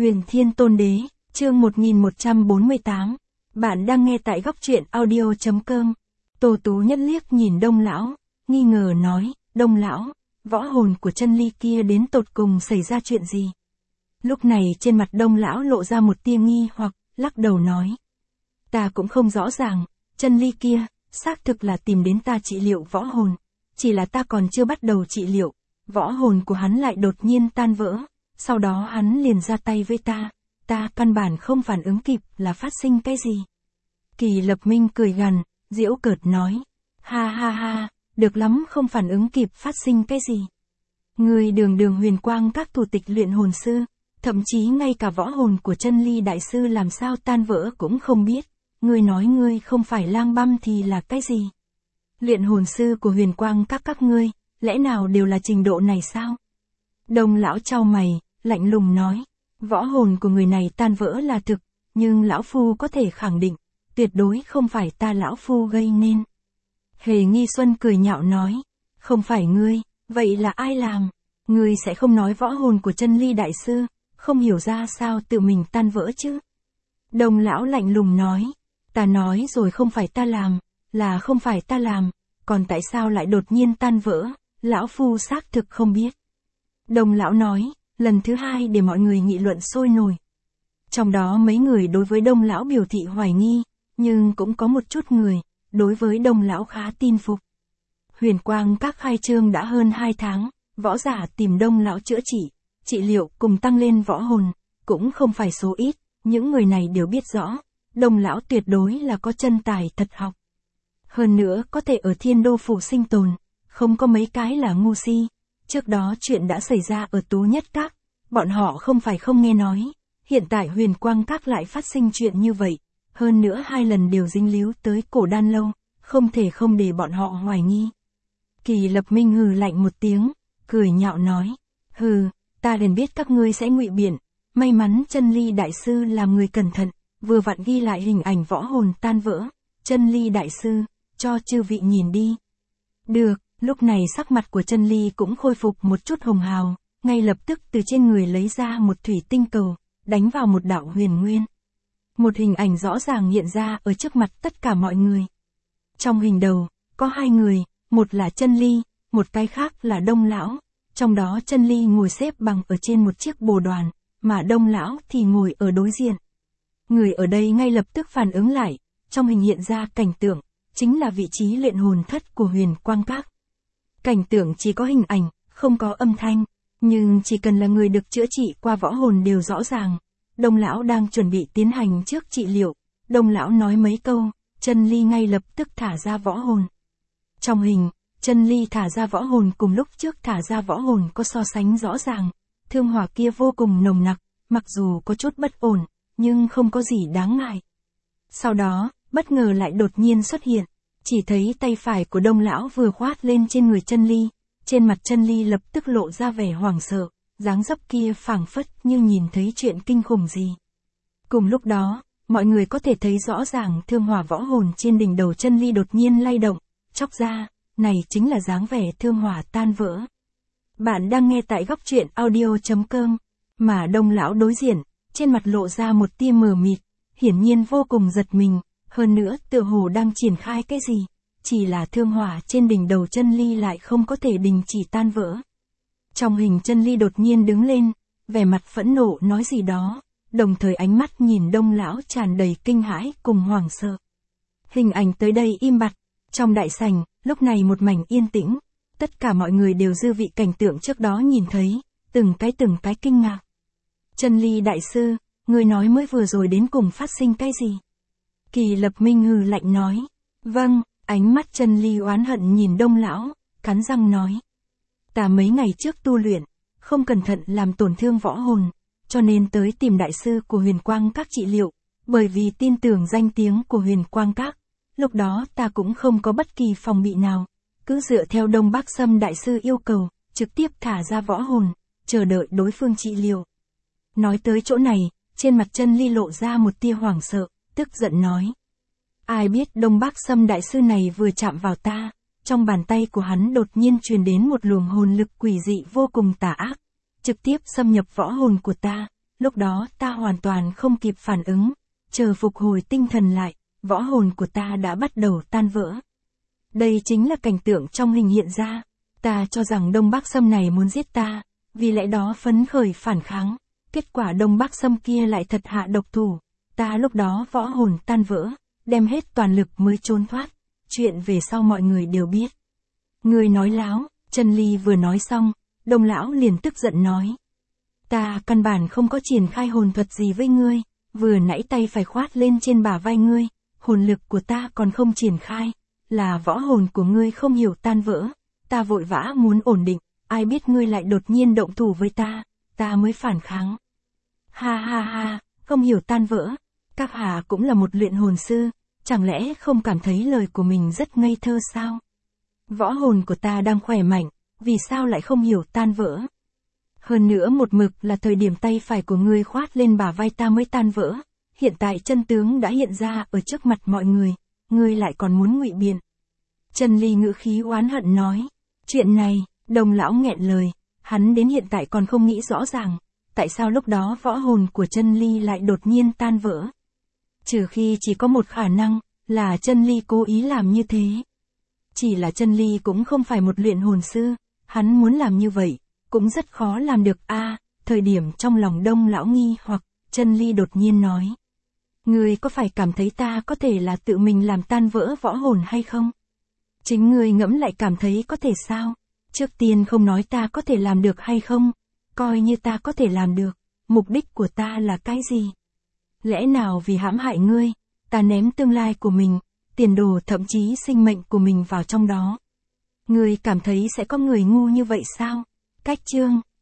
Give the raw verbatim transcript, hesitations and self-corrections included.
Huyền Thiên Tôn Đế, chương một nghìn một trăm bốn mươi tám. Bạn đang nghe tại góc truyện audio.com. Tô Tú Nhất liếc nhìn Đông Lão, nghi ngờ nói, Đông Lão, võ hồn của chân ly kia đến tột cùng xảy ra chuyện gì? Lúc này trên mặt Đông Lão lộ ra một tia nghi hoặc, lắc đầu nói. Ta cũng không rõ ràng, chân ly kia, xác thực là tìm đến ta trị liệu võ hồn. Chỉ là ta còn chưa bắt đầu trị liệu, võ hồn của hắn lại đột nhiên tan vỡ. Sau đó hắn liền ra tay với ta, ta căn bản không phản ứng kịp là phát sinh cái gì. Kỳ Lập Minh cười gằn, giễu cợt nói, ha ha ha, được lắm không phản ứng kịp phát sinh cái gì. Người đường đường huyền quang các thủ tịch luyện hồn sư, thậm chí ngay cả võ hồn của chân ly đại sư làm sao tan vỡ cũng không biết, ngươi nói ngươi không phải lang băm thì là cái gì. Luyện hồn sư của huyền quang các các ngươi, lẽ nào đều là trình độ này sao? Đông Lão chau mày, lạnh lùng nói, võ hồn của người này tan vỡ là thực, nhưng lão phu có thể khẳng định, tuyệt đối không phải ta lão phu gây nên. Hề Nghi Xuân cười nhạo nói, không phải ngươi, vậy là ai làm? Ngươi sẽ không nói võ hồn của chân ly đại sư, không hiểu ra sao tự mình tan vỡ chứ? Đông Lão lạnh lùng nói, ta nói rồi không phải ta làm, là không phải ta làm, còn tại sao lại đột nhiên tan vỡ, lão phu xác thực không biết. Đông Lão nói, lần thứ hai để mọi người nghị luận sôi nổi. Trong đó mấy người đối với Đông Lão biểu thị hoài nghi, nhưng cũng có một chút người, đối với Đông Lão khá tin phục. Huyền quang các khai trương đã hơn hai tháng, võ giả tìm Đông Lão chữa trị, trị liệu cùng tăng lên võ hồn, cũng không phải số ít, những người này đều biết rõ, Đông Lão tuyệt đối là có chân tài thật học. Hơn nữa có thể ở Thiên Đô phủ sinh tồn, không có mấy cái là ngu si. Trước đó chuyện đã xảy ra ở Tú Nhất Các, bọn họ không phải không nghe nói, hiện tại huyền quang các lại phát sinh chuyện như vậy, hơn nữa hai lần đều dính líu tới cổ đan lâu, không thể không để bọn họ hoài nghi. Kỳ Lập Minh hừ lạnh một tiếng, cười nhạo nói, hừ, ta liền biết các ngươi sẽ ngụy biện, may mắn chân ly đại sư làm người cẩn thận, vừa vặn ghi lại hình ảnh võ hồn tan vỡ, chân ly đại sư, cho chư vị nhìn đi. Được. Lúc này sắc mặt của chân ly cũng khôi phục một chút hồng hào, ngay lập tức từ trên người lấy ra một thủy tinh cầu, đánh vào một đạo huyền nguyên. Một hình ảnh rõ ràng hiện ra ở trước mặt tất cả mọi người. Trong hình đầu, có hai người, một là chân ly, một cái khác là Đông Lão, trong đó chân ly ngồi xếp bằng ở trên một chiếc bồ đoàn, mà Đông Lão thì ngồi ở đối diện. Người ở đây ngay lập tức phản ứng lại, trong hình hiện ra cảnh tượng, chính là vị trí luyện hồn thất của huyền quang các. Cảnh tượng chỉ có hình ảnh, không có âm thanh, nhưng chỉ cần là người được chữa trị qua võ hồn đều rõ ràng. Đông Lão đang chuẩn bị tiến hành trước trị liệu, Đông Lão nói mấy câu, chân ly ngay lập tức thả ra võ hồn. Trong hình, chân ly thả ra võ hồn cùng lúc trước thả ra võ hồn có so sánh rõ ràng, thương hỏa kia vô cùng nồng nặc, mặc dù có chút bất ổn, nhưng không có gì đáng ngại. Sau đó, bất ngờ lại đột nhiên xuất hiện. Chỉ thấy tay phải của Đông Lão vừa khoát lên trên người chân ly, trên mặt chân ly lập tức lộ ra vẻ hoảng sợ, dáng dấp kia phảng phất như nhìn thấy chuyện kinh khủng gì. Cùng lúc đó, mọi người có thể thấy rõ ràng thương hỏa võ hồn trên đỉnh đầu chân ly đột nhiên lay động, chóc ra, này chính là dáng vẻ thương hỏa tan vỡ. Bạn đang nghe tại góc truyện audio.com, mà Đông Lão đối diện, trên mặt lộ ra một tia mờ mịt, hiển nhiên vô cùng giật mình. Hơn nữa tựa hồ đang triển khai cái gì, chỉ là thương hỏa trên đỉnh đầu chân ly lại không có thể đình chỉ tan vỡ. Trong hình chân ly đột nhiên đứng lên, vẻ mặt phẫn nộ nói gì đó, đồng thời ánh mắt nhìn Đông Lão tràn đầy kinh hãi cùng hoảng sợ. Hình ảnh tới đây im bặt, trong đại sảnh, lúc này một mảnh yên tĩnh, tất cả mọi người đều dư vị cảnh tượng trước đó nhìn thấy, từng cái từng cái kinh ngạc. Chân ly đại sư, người nói mới vừa rồi đến cùng phát sinh cái gì? Kỳ Lập Minh hừ lạnh nói, vâng, ánh mắt chân ly oán hận nhìn Đông Lão, cắn răng nói. Ta mấy ngày trước tu luyện, không cẩn thận làm tổn thương võ hồn, cho nên tới tìm đại sư của huyền quang các trị liệu, bởi vì tin tưởng danh tiếng của huyền quang các, lúc đó ta cũng không có bất kỳ phòng bị nào, cứ dựa theo Đông Bắc Sâm đại sư yêu cầu, trực tiếp thả ra võ hồn, chờ đợi đối phương trị liệu. Nói tới chỗ này, trên mặt chân ly lộ ra một tia hoảng sợ. Tức giận nói. Ai biết Đông Bắc Sâm đại sư này vừa chạm vào ta, trong bàn tay của hắn đột nhiên truyền đến một luồng hồn lực quỷ dị vô cùng tà ác, trực tiếp xâm nhập võ hồn của ta, Lúc đó ta hoàn toàn không kịp phản ứng, chờ phục hồi tinh thần lại, võ hồn của ta đã bắt đầu tan vỡ. Đây chính là cảnh tượng trong hình hiện ra. Ta cho rằng Đông Bắc Sâm này muốn giết ta, vì lẽ đó phấn khởi phản kháng. Kết quả Đông Bắc Sâm kia lại thật hạ độc thủ. Ta lúc đó võ hồn tan vỡ, đem hết toàn lực mới trốn thoát. Chuyện về sau mọi người đều biết. Người nói láo, Chân Ly vừa nói xong, Đông lão liền tức giận nói. Ta căn bản không có triển khai hồn thuật gì với ngươi, vừa nãy tay phải khoát lên trên bả vai ngươi, hồn lực của ta còn không triển khai, là võ hồn của ngươi không hiểu tan vỡ. Ta vội vã muốn ổn định, ai biết ngươi lại đột nhiên động thủ với ta, ta mới phản kháng. Ha ha ha, không hiểu tan vỡ, các hạ cũng là một luyện hồn sư, chẳng lẽ không cảm thấy lời của mình rất ngây thơ sao? Võ hồn của ta đang khỏe mạnh, vì sao lại không hiểu tan vỡ? Hơn nữa một mực là thời điểm tay phải của ngươi khoát lên bả vai ta mới tan vỡ, hiện tại chân tướng đã hiện ra ở trước mặt mọi người, ngươi lại còn muốn ngụy biện. Chân Ly ngữ khí oán hận nói, chuyện này, Đông lão nghẹn lời, hắn đến hiện tại còn không nghĩ rõ ràng, tại sao lúc đó võ hồn của Chân Ly lại đột nhiên tan vỡ. Trừ khi chỉ có một khả năng, là Chân Ly cố ý làm như thế. Chỉ là Chân Ly cũng không phải một luyện hồn sư, hắn muốn làm như vậy, cũng rất khó làm được a. À, thời điểm trong lòng Đông lão nghi hoặc, Chân Ly đột nhiên nói. Ngươi có phải cảm thấy ta có thể là tự mình làm tan vỡ võ hồn hay không? Chính ngươi ngẫm lại cảm thấy có thể sao? Trước tiên không nói ta có thể làm được hay không, coi như ta có thể làm được, mục đích của ta là cái gì? Lẽ nào vì hãm hại ngươi, ta ném tương lai của mình, tiền đồ thậm chí sinh mệnh của mình vào trong đó? Ngươi cảm thấy sẽ có người ngu như vậy sao? Cách chương